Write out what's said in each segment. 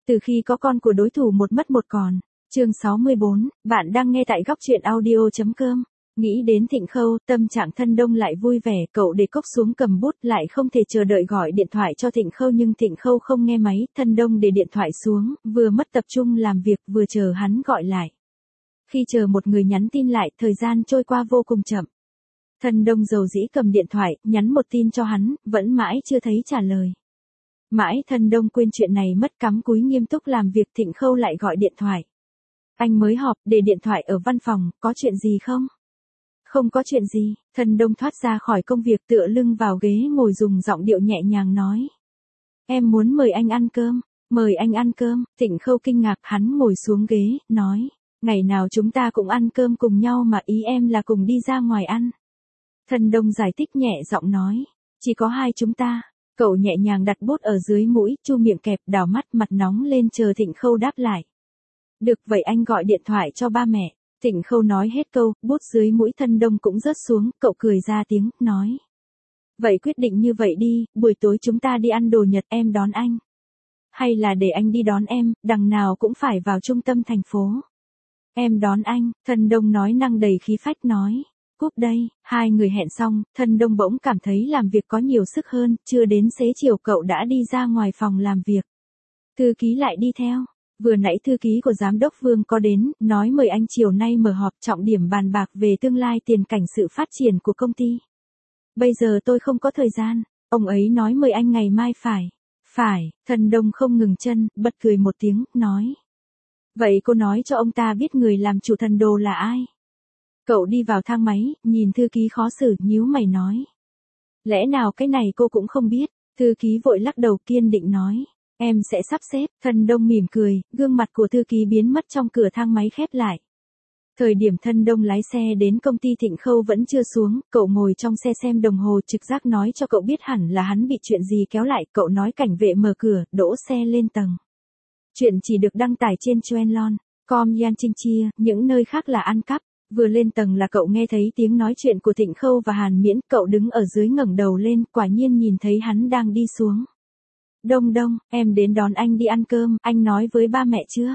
Từ khi có con của đối thủ một mất một còn. Chương 64, bạn đang nghe tại góc truyện audio.com. Nghĩ đến Thịnh Khâu, tâm trạng Thân Đông lại vui vẻ, cậu để cốc xuống cầm bút lại không thể chờ đợi gọi điện thoại cho Thịnh Khâu nhưng Thịnh Khâu không nghe máy, Thân Đông để điện thoại xuống, vừa mất tập trung làm việc vừa chờ hắn gọi lại. Khi chờ một người nhắn tin lại, thời gian trôi qua vô cùng chậm. Thân Đông dầu dĩ cầm điện thoại, nhắn một tin cho hắn, vẫn mãi chưa thấy trả lời. Mãi Thân Đông quên chuyện này mất cắm cúi nghiêm túc làm việc, Thịnh Khâu lại gọi điện thoại. Anh mới họp, để điện thoại ở văn phòng, có chuyện gì không? Không có chuyện gì, Thân Đông thoát ra khỏi công việc tựa lưng vào ghế ngồi dùng giọng điệu nhẹ nhàng nói. Em muốn mời anh ăn cơm, mời anh ăn cơm, Thịnh Khâu kinh ngạc hắn ngồi xuống ghế, nói. Ngày nào chúng ta cũng ăn cơm cùng nhau mà ý em là cùng đi ra ngoài ăn. Thân Đông giải thích nhẹ giọng nói. Chỉ có hai chúng ta. Cậu nhẹ nhàng đặt bút ở dưới mũi, chu miệng kẹp, đảo mắt mặt nóng lên chờ Thịnh Khâu đáp lại. Được vậy anh gọi điện thoại cho ba mẹ. Thịnh Khâu nói hết câu, bút dưới mũi Thân Đông cũng rớt xuống, cậu cười ra tiếng, nói. Vậy quyết định như vậy đi, buổi tối chúng ta đi ăn đồ Nhật em đón anh. Hay là để anh đi đón em, đằng nào cũng phải vào trung tâm thành phố. Em đón anh, Thân Đông nói năng đầy khí phách nói. Cúp đây, hai người hẹn xong, Thân Đông bỗng cảm thấy làm việc có nhiều sức hơn, chưa đến xế chiều cậu đã đi ra ngoài phòng làm việc. Thư ký lại đi theo. Vừa nãy thư ký của giám đốc Vương có đến, nói mời anh chiều nay mở họp trọng điểm bàn bạc về tương lai tiền cảnh sự phát triển của công ty. Bây giờ tôi không có thời gian, ông ấy nói mời anh ngày mai phải. Phải, Thân Đông không ngừng chân, bật cười một tiếng, nói. Vậy cô nói cho ông ta biết người làm chủ Thần Đồ là ai? Cậu đi vào thang máy, nhìn thư ký khó xử, nhíu mày nói. Lẽ nào cái này cô cũng không biết? Thư ký vội lắc đầu kiên định nói. Em sẽ sắp xếp. Thân Đông mỉm cười, gương mặt của thư ký biến mất trong cửa thang máy khép lại. Thời điểm Thân Đông lái xe đến công ty Thịnh Khâu vẫn chưa xuống, cậu ngồi trong xe xem đồng hồ trực giác nói cho cậu biết hẳn là hắn bị chuyện gì kéo lại, cậu nói cảnh vệ mở cửa, đỗ xe lên tầng. Chuyện chỉ được đăng tải trên Chuenlon.com Yan Trinh Chia, những nơi khác là ăn cắp. Vừa lên tầng là cậu nghe thấy tiếng nói chuyện của Thịnh Khâu và Hàn Miễn, cậu đứng ở dưới ngẩng đầu lên, quả nhiên nhìn thấy hắn đang đi xuống. Đông Đông, em đến đón anh đi ăn cơm, anh nói với ba mẹ chưa?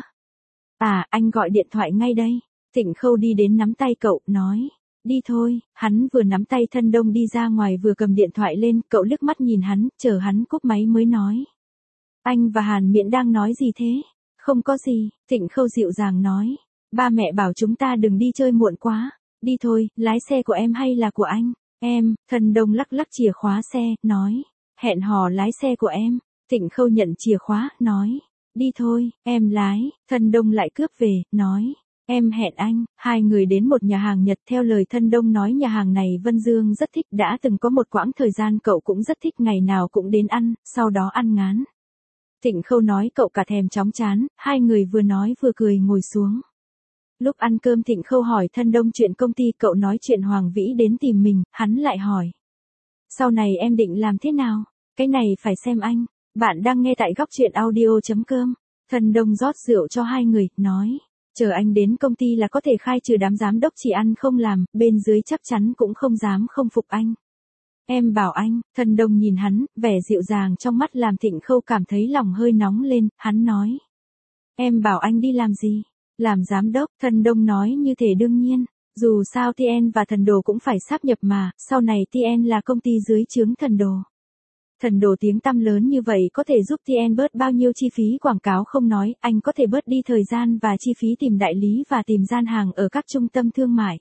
À, anh gọi điện thoại ngay đây. Thịnh Khâu đi đến nắm tay cậu, nói. Đi thôi, hắn vừa nắm tay Thân Đông đi ra ngoài vừa cầm điện thoại lên, cậu liếc mắt nhìn hắn, chờ hắn cúp máy mới nói. Anh và Hàn Miễn đang nói gì thế? Không có gì, Thịnh Khâu dịu dàng nói. Ba mẹ bảo chúng ta đừng đi chơi muộn quá. Đi thôi, lái xe của em hay là của anh? Em, Thân Đông lắc lắc chìa khóa xe, nói. Hẹn hò lái xe của em. Thịnh Khâu nhận chìa khóa, nói. Đi thôi, em lái. Thân Đông lại cướp về, nói. Em hẹn anh. Hai người đến một nhà hàng Nhật, theo lời Thân Đông nói nhà hàng này Vân Dương rất thích, đã từng có một quãng thời gian cậu cũng rất thích, ngày nào cũng đến ăn, sau đó ăn ngán. Thịnh Khâu nói cậu cả thèm chóng chán, hai người vừa nói vừa cười ngồi xuống. Lúc ăn cơm Thịnh Khâu hỏi Thân Đông chuyện công ty, cậu nói chuyện Hoàng Vĩ đến tìm mình, hắn lại hỏi. Sau này em định làm thế nào? Cái này phải xem anh. Bạn đang nghe tại góc truyện audio.com. Thân Đông rót rượu cho hai người, nói. Chờ anh đến công ty là có thể khai trừ đám giám đốc chỉ ăn không làm, bên dưới chắc chắn cũng không dám không phục anh. Em bảo anh. Thân Đông nhìn hắn, vẻ dịu dàng trong mắt làm Thịnh Khâu cảm thấy lòng hơi nóng lên, hắn nói. Em bảo anh đi làm gì? Làm giám đốc. Thân Đông nói như thể đương nhiên. Dù sao TN và Thần Đồ cũng phải sáp nhập mà, sau này TN là công ty dưới trướng Thần Đồ. Thần Đồ tiếng tăm lớn như vậy có thể giúp TN bớt bao nhiêu chi phí quảng cáo không nói, anh có thể bớt đi thời gian và chi phí tìm đại lý và tìm gian hàng ở các trung tâm thương mại.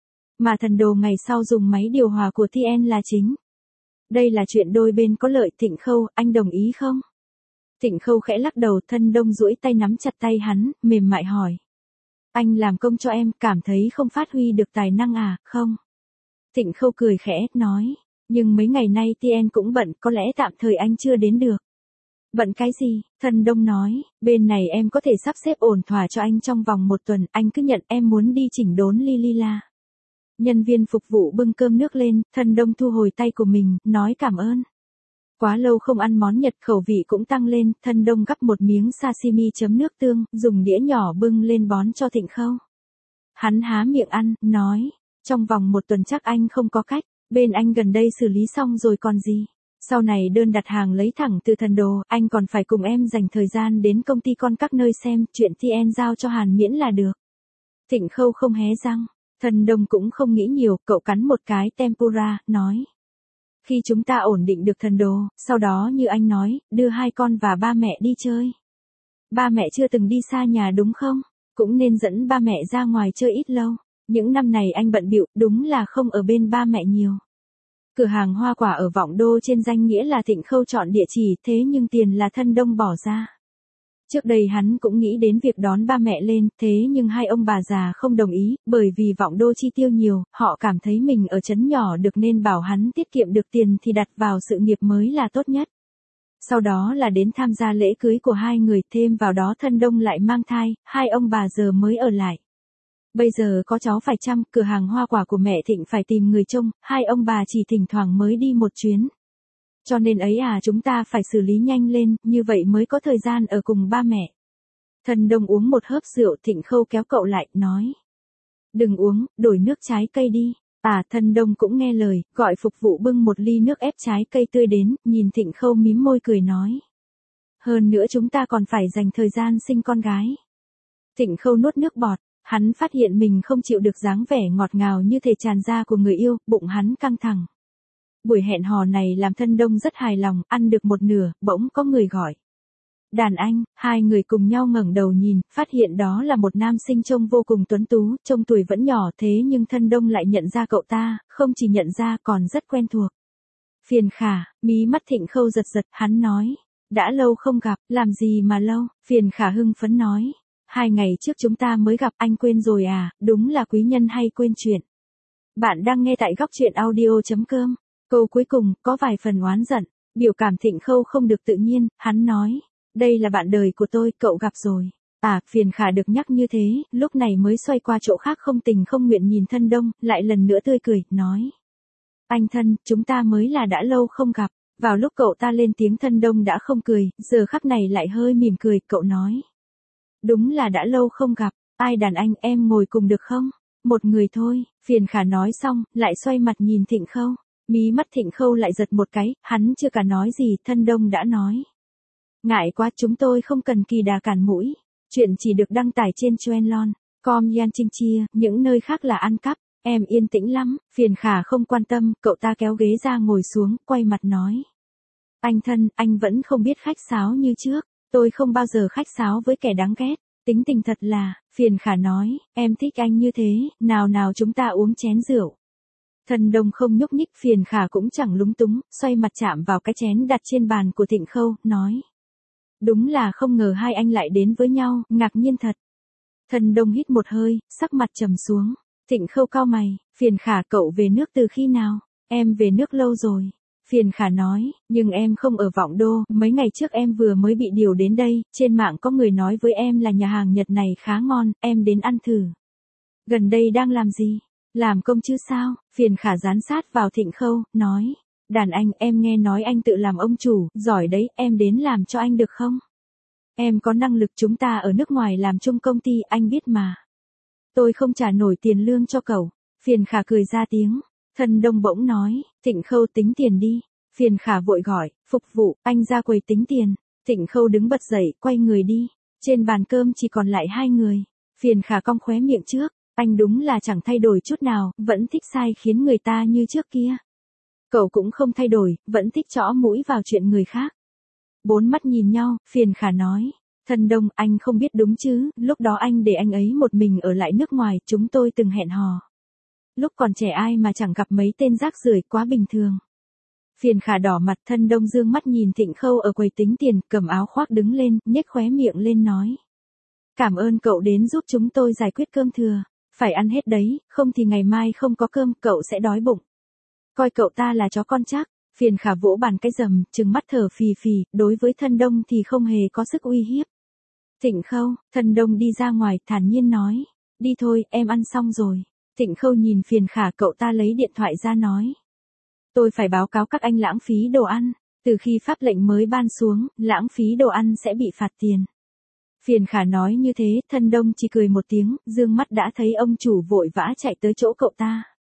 Mà Thần Đồ ngày sau dùng máy điều hòa của TN là chính. Đây là chuyện đôi bên có lợi. Thịnh Khâu, anh đồng ý không? Thịnh Khâu khẽ lắc đầu. Thân Đông duỗi tay nắm chặt tay hắn, mềm mại hỏi. Anh làm công cho em, cảm thấy không phát huy được tài năng à, không? Thịnh Khâu cười khẽ, nói. Nhưng mấy ngày nay TN cũng bận, có lẽ tạm thời anh chưa đến được. Bận cái gì? Thân Đông nói, bên này em có thể sắp xếp ổn thỏa cho anh trong vòng 1 tuần, anh cứ nhận, em muốn đi chỉnh đốn Lilila. Nhân viên phục vụ bưng cơm nước lên, Thân Đông thu hồi tay của mình, nói cảm ơn. Quá lâu không ăn món Nhật, khẩu vị cũng tăng lên, Thân Đông gắp một miếng sashimi chấm nước tương, dùng đĩa nhỏ bưng lên bón cho Thịnh Khâu. Hắn há miệng ăn, nói, trong vòng 1 tuần chắc anh không có cách, bên anh gần đây xử lý xong rồi còn gì. Sau này đơn đặt hàng lấy thẳng từ thần đồ, anh còn phải cùng em dành thời gian đến công ty con các nơi xem, chuyện TN giao cho Hàn Miễn là được. Thịnh Khâu không hé răng, Thần Đông cũng không nghĩ nhiều, cậu cắn một cái tempura, nói. Khi chúng ta ổn định được thần đồ, sau đó như anh nói, đưa hai con và ba mẹ đi chơi. Ba mẹ chưa từng đi xa nhà đúng không? Cũng nên dẫn ba mẹ ra ngoài chơi ít lâu. Những năm này anh bận bịu, đúng là không ở bên ba mẹ nhiều. Cửa hàng hoa quả ở Vọng Đô trên danh nghĩa là Thịnh Khâu chọn địa chỉ, thế nhưng tiền là Thân Đông bỏ ra. Trước đây hắn cũng nghĩ đến việc đón ba mẹ lên, thế nhưng hai ông bà già không đồng ý, bởi vì Vọng Đô chi tiêu nhiều, họ cảm thấy mình ở trấn nhỏ được nên bảo hắn tiết kiệm được tiền thì đặt vào sự nghiệp mới là tốt nhất. Sau đó là đến tham gia lễ cưới của hai người, thêm vào đó Thân Đông lại mang thai, hai ông bà giờ mới ở lại. Bây giờ có cháu phải chăm, cửa hàng hoa quả của mẹ Thịnh phải tìm người trông, hai ông bà chỉ thỉnh thoảng mới đi một chuyến. Cho nên ấy chúng ta phải xử lý nhanh lên, như vậy mới có thời gian ở cùng ba mẹ. Thân Đông uống một hớp rượu, Thịnh Khâu kéo cậu lại, nói. Đừng uống, đổi nước trái cây đi. Thân Đông cũng nghe lời, gọi phục vụ bưng một ly nước ép trái cây tươi đến, nhìn Thịnh Khâu mím môi cười nói. Hơn nữa chúng ta còn phải dành thời gian sinh con gái. Thịnh Khâu nuốt nước bọt, hắn phát hiện mình không chịu được dáng vẻ ngọt ngào như thể tràn ra của người yêu, bụng hắn căng thẳng. Buổi hẹn hò này làm Thân Đông rất hài lòng, ăn được một nửa, bỗng có người gọi. Đàn anh, hai người cùng nhau ngẩng đầu nhìn, phát hiện đó là một nam sinh trông vô cùng tuấn tú, trông tuổi vẫn nhỏ thế nhưng Thân Đông lại nhận ra cậu ta, không chỉ nhận ra còn rất quen thuộc. Phiền Khả, mí mắt Thịnh Khâu giật giật, hắn nói. Đã lâu không gặp, làm gì mà lâu, Phiền Khả hưng phấn nói. 2 ngày trước chúng ta mới gặp, anh quên rồi đúng là quý nhân hay quên chuyện. Bạn đang nghe tại góc truyện audio.com. Câu cuối cùng, có vài phần oán giận, biểu cảm Thịnh Khâu không được tự nhiên, hắn nói. Đây là bạn đời của tôi, cậu gặp rồi. Phiền Khả được nhắc như thế, lúc này mới xoay qua chỗ khác không tình không nguyện nhìn Thân Đông, lại lần nữa tươi cười, nói. Anh thân, chúng ta mới là đã lâu không gặp. Vào lúc cậu ta lên tiếng Thân Đông đã không cười, giờ khắc này lại hơi mỉm cười, cậu nói. Đúng là đã lâu không gặp, ai đàn anh em ngồi cùng được không? Một người thôi, Phiền Khả nói xong, lại xoay mặt nhìn Thịnh Khâu. Mí mắt Thịnh Khâu lại giật một cái, hắn chưa cả nói gì, Thân Đông đã nói. Ngại quá, chúng tôi không cần kỳ đà cản mũi. Chuyện chỉ được đăng tải trên Chuenlon.com Yan Trinh Chia, những nơi khác là ăn cắp. Em yên tĩnh lắm, Phiền Khả không quan tâm, cậu ta kéo ghế ra ngồi xuống, quay mặt nói. Anh thân, anh vẫn không biết khách sáo như trước. Tôi không bao giờ khách sáo với kẻ đáng ghét. Tính tình thật là, Phiền Khả nói, em thích anh như thế, nào nào chúng ta uống chén rượu. Thân Đông không nhúc nhích, Phiền Khả cũng chẳng lúng túng, xoay mặt chạm vào cái chén đặt trên bàn của Thịnh Khâu, nói. Đúng là không ngờ hai anh lại đến với nhau, ngạc nhiên thật. Thân Đông hít một hơi, sắc mặt trầm xuống. Thịnh Khâu cau mày, Phiền Khả cậu về nước từ khi nào? Em về nước lâu rồi. Phiền Khả nói, nhưng em không ở Vọng Đô, mấy ngày trước em vừa mới bị điều đến đây, trên mạng có người nói với em là nhà hàng Nhật này khá ngon, em đến ăn thử. Gần đây đang làm gì? Làm công chứ sao? Phiền Khả dán sát vào Thịnh Khâu, nói. Đàn anh, em nghe nói anh tự làm ông chủ, giỏi đấy, em đến làm cho anh được không? Em có năng lực, chúng ta ở nước ngoài làm chung công ty, anh biết mà. Tôi không trả nổi tiền lương cho cậu. Phiền Khả cười ra tiếng. Thân Đông bỗng nói, Thịnh Khâu tính tiền đi. Phiền Khả vội gọi, phục vụ, anh ra quầy tính tiền. Thịnh Khâu đứng bật dậy, quay người đi. Trên bàn cơm chỉ còn lại 2 người. Phiền Khả cong khóe miệng trước, anh đúng là chẳng thay đổi chút nào, vẫn thích sai khiến người ta như trước kia. Cậu cũng không thay đổi, vẫn thích chõ mũi vào chuyện người khác. 4 mắt nhìn nhau, Phiền Khả nói. Thân Đông, anh không biết đúng chứ, lúc đó anh để anh ấy một mình ở lại nước ngoài, chúng tôi từng hẹn hò. Lúc còn trẻ ai mà chẳng gặp mấy tên rác rưởi, quá bình thường. Phiền Khả đỏ mặt, Thân Đông dương mắt nhìn Thịnh Khâu ở quầy tính tiền, cầm áo khoác đứng lên, nhếch khóe miệng lên nói. Cảm ơn cậu đến giúp chúng tôi giải quyết cơm thừa. Phải ăn hết đấy, không thì ngày mai không có cơm, cậu sẽ đói bụng. Coi cậu ta là chó con chắc. Phiền Khả vỗ bàn cái rầm, trừng mắt thở phì phì, đối với Thân Đông thì không hề có sức uy hiếp. Thịnh Khâu, Thân Đông đi ra ngoài, thản nhiên nói. Đi thôi, em ăn xong rồi. Thịnh Khâu nhìn Phiền Khả, cậu ta lấy điện thoại ra nói. Tôi phải báo cáo các anh lãng phí đồ ăn. Từ khi pháp lệnh mới ban xuống, lãng phí đồ ăn sẽ bị phạt tiền. Phiền Khả nói như thế, Thân Đông chỉ cười một tiếng, dương mắt đã thấy ông chủ vội vã chạy tới chỗ cậu ta.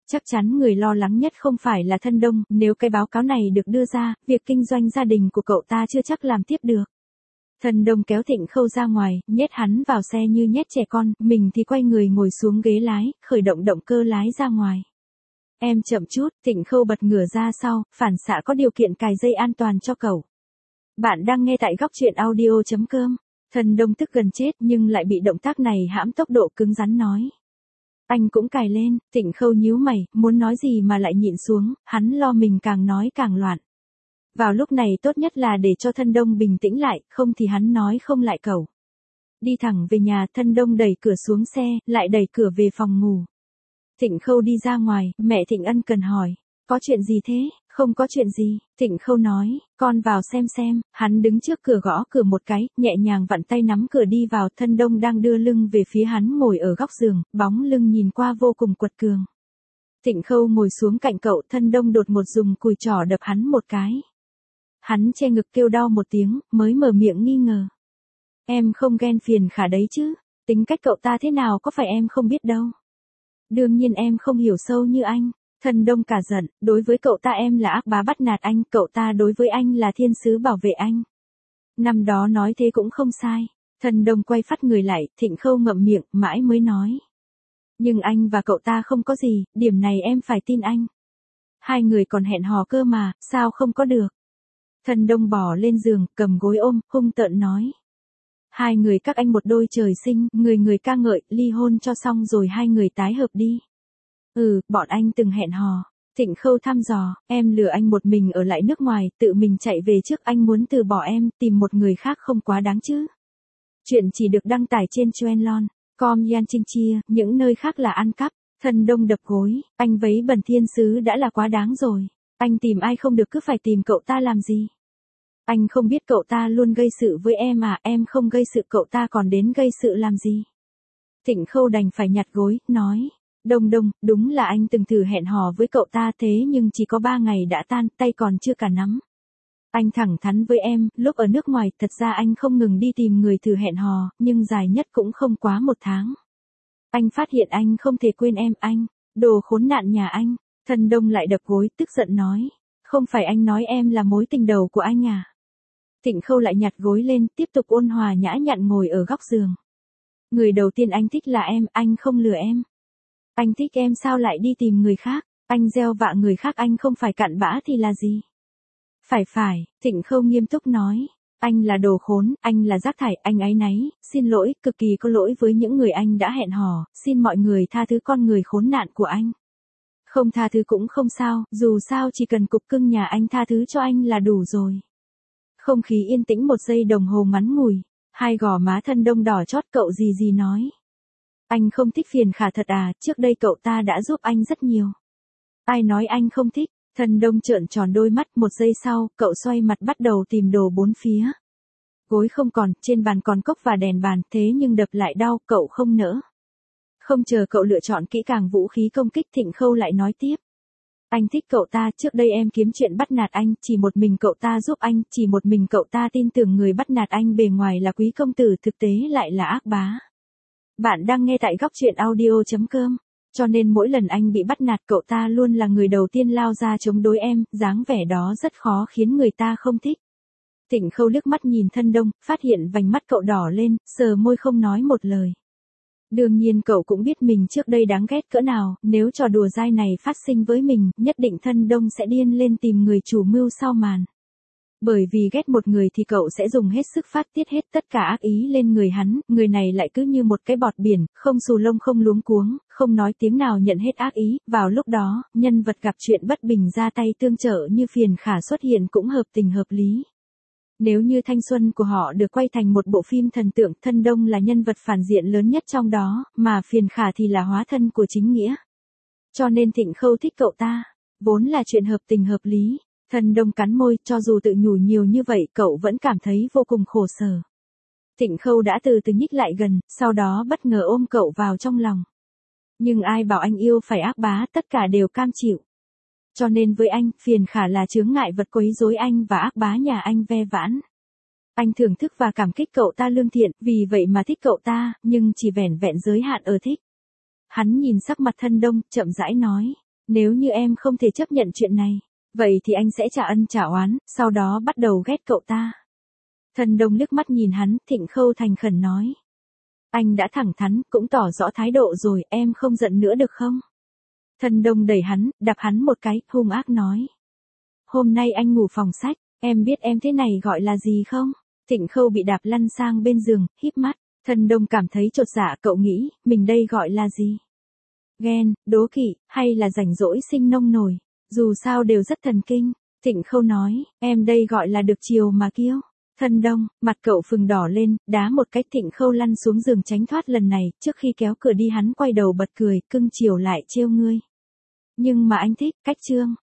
Chắc chắn người lo lắng nhất không phải là Thân Đông, nếu cái báo cáo này được đưa ra, việc kinh doanh gia đình của cậu ta chưa chắc làm tiếp được. Thân Đông kéo Thịnh Khâu ra ngoài, nhét hắn vào xe như nhét trẻ con, mình thì quay người ngồi xuống ghế lái, khởi động động cơ lái ra ngoài. Em chậm chút, Thịnh Khâu bật ngửa ra sau, phản xạ có điều kiện cài dây an toàn cho cậu. Bạn đang nghe tại góc truyện audio.com. Thân Đông tức gần chết nhưng lại bị động tác này hãm tốc độ, cứng rắn nói. Anh cũng cài lên. Thịnh Khâu nhíu mày, muốn nói gì mà lại nhịn xuống, hắn lo mình càng nói càng loạn. Vào lúc này tốt nhất là để cho Thân Đông bình tĩnh lại, không thì hắn nói không lại cậu. Đi thẳng về nhà, Thân Đông đẩy cửa xuống xe, lại đẩy cửa về phòng ngủ. Thịnh Khâu đi ra ngoài, mẹ Thịnh Ân cần hỏi. Có chuyện gì thế? Không có chuyện gì, Thịnh Khâu nói, con vào xem. Hắn đứng trước cửa gõ cửa một cái, nhẹ nhàng vặn tay nắm cửa đi vào. Thân Đông đang đưa lưng về phía hắn ngồi ở góc giường, bóng lưng nhìn qua vô cùng quật cường. Thịnh Khâu ngồi xuống cạnh cậu, Thân Đông đột ngột dùng cùi trỏ đập hắn một cái. Hắn che ngực kêu đau một tiếng, mới mở miệng nghi ngờ. Em không ghen phiền Khả đấy chứ, tính cách cậu ta thế nào có phải em không biết đâu. Đương nhiên em không hiểu sâu như anh. Thân Đông cả giận, đối với cậu ta em là ác bá bắt nạt anh, cậu ta đối với anh là thiên sứ bảo vệ anh. Năm đó nói thế cũng không sai. Thân Đông quay phát người lại, Thịnh Khâu ngậm miệng, mãi mới nói. Nhưng anh và cậu ta không có gì, điểm này em phải tin anh. Hai người còn hẹn hò cơ mà, sao không có được. Thân Đông bò lên giường, cầm gối ôm, hung tợn nói. Hai người các anh một đôi trời sinh, người ca ngợi, ly hôn cho xong rồi hai người tái hợp đi. Bọn anh từng hẹn hò. Thịnh Khâu thăm dò, em lừa anh một mình ở lại nước ngoài, tự mình chạy về trước, anh muốn từ bỏ em, tìm một người khác không quá đáng chứ. Chuyện chỉ được đăng tải trên Chuenlon.com Yan Trinh Chia, những nơi khác là ăn cắp. Thân Đông đập gối, anh vấy bẩn thiên sứ đã là quá đáng rồi. Anh tìm ai không được cứ phải tìm cậu ta làm gì. Anh không biết cậu ta luôn gây sự với em à, em không gây sự cậu ta còn đến gây sự làm gì. Thịnh Khâu đành phải nhặt gối, nói. Đông, đúng là anh từng thử hẹn hò với cậu ta thế nhưng chỉ có 3 ngày đã tan, tay còn chưa cả nắm. Anh thẳng thắn với em, lúc ở nước ngoài, thật ra anh không ngừng đi tìm người thử hẹn hò, nhưng dài nhất cũng không quá 1 tháng. Anh phát hiện anh không thể quên em, anh, đồ khốn nạn nhà anh. Thân Đông lại đập gối, tức giận nói. Không phải anh nói em là mối tình đầu của anh à? Thịnh Khâu lại nhặt gối lên, tiếp tục ôn hòa nhã nhặn ngồi ở góc giường. Người đầu tiên anh thích là em, anh không lừa em. Anh thích em sao lại đi tìm người khác, anh gieo vạ người khác, anh không phải cặn bã thì là gì? Phải, Thịnh Khâu nghiêm túc nói. Anh là đồ khốn, anh là rác thải, anh áy náy, xin lỗi, cực kỳ có lỗi với những người anh đã hẹn hò, xin mọi người tha thứ con người khốn nạn của anh. Không tha thứ cũng không sao, dù sao chỉ cần cục cưng nhà anh tha thứ cho anh là đủ rồi. Không khí yên tĩnh 1 giây đồng hồ ngắn ngủi, hai gò má Thân Đông đỏ chót, cậu gì nói. Anh không thích Phiền Khả thật à, trước đây cậu ta đã giúp anh rất nhiều. Ai nói anh không thích? Thân Đông trợn tròn đôi mắt, 1 giây sau, cậu xoay mặt bắt đầu tìm đồ bốn phía. Gối không còn, trên bàn còn cốc và đèn bàn, thế nhưng đập lại đau, cậu không nỡ. Không chờ cậu lựa chọn kỹ càng vũ khí công kích, Thịnh Khâu lại nói tiếp. Anh thích cậu ta, trước đây em kiếm chuyện bắt nạt anh, chỉ một mình cậu ta giúp anh, chỉ một mình cậu ta tin tưởng người bắt nạt anh bề ngoài là quý công tử, thực tế lại là ác bá. Bạn đang nghe tại góc truyện audio.com. Cho nên mỗi lần anh bị bắt nạt cậu ta luôn là người đầu tiên lao ra chống đối em, dáng vẻ đó rất khó khiến người ta không thích. Thịnh Khâu liếc mắt nhìn Thân Đông, phát hiện vành mắt cậu đỏ lên, sờ môi không nói một lời. Đương nhiên cậu cũng biết mình trước đây đáng ghét cỡ nào, nếu trò đùa dai này phát sinh với mình, nhất định Thân Đông sẽ điên lên tìm người chủ mưu sau màn. Bởi vì ghét một người thì cậu sẽ dùng hết sức phát tiết hết tất cả ác ý lên người hắn, người này lại cứ như một cái bọt biển, không xù lông không luống cuống, không nói tiếng nào nhận hết ác ý, vào lúc đó, nhân vật gặp chuyện bất bình ra tay tương trợ như Phiền Khả xuất hiện cũng hợp tình hợp lý. Nếu như thanh xuân của họ được quay thành một bộ phim thần tượng, Thân Đông là nhân vật phản diện lớn nhất trong đó, mà Phiền Khả thì là hóa thân của chính nghĩa. Cho nên Thịnh Khâu thích cậu ta, vốn là chuyện hợp tình hợp lý. Thân Đông cắn môi, cho dù tự nhủ nhiều như vậy, cậu vẫn cảm thấy vô cùng khổ sở. Thịnh Khâu đã từ từ nhích lại gần, sau đó bất ngờ ôm cậu vào trong lòng. Nhưng ai bảo anh yêu phải ác bá, tất cả đều cam chịu. Cho nên với anh, Phiền Khả là chướng ngại vật quấy rối anh và ác bá nhà anh ve vãn. Anh thưởng thức và cảm kích cậu ta lương thiện, vì vậy mà thích cậu ta, nhưng chỉ vẻn vẹn giới hạn ở thích. Hắn nhìn sắc mặt Thân Đông, chậm rãi nói. Nếu như em không thể chấp nhận chuyện này, vậy thì anh sẽ trả ân trả oán, sau đó bắt đầu ghét cậu ta. Thần Đông liếc mắt nhìn hắn, Thịnh Khâu thành khẩn nói. Anh đã thẳng thắn, cũng tỏ rõ thái độ rồi, em không giận nữa được không? Thần Đông đẩy hắn, đạp hắn một cái, hung ác nói. Hôm nay anh ngủ phòng sách, em biết em thế này gọi là gì không? Thịnh Khâu bị đạp lăn sang bên giường, híp mắt. Thần Đông cảm thấy chột dạ, cậu nghĩ, mình đây gọi là gì? Ghen, đố kỵ, hay là rảnh rỗi sinh nông nổi? Dù sao đều rất thần kinh. Thịnh Khâu nói, em đây gọi là được chiều mà kiêu. Thần Đông, mặt cậu phừng đỏ lên, đá một cái. Thịnh Khâu lăn xuống giường tránh thoát lần này, trước khi kéo cửa đi hắn quay đầu bật cười, cưng chiều lại trêu ngươi. Nhưng mà anh thích, cách trương.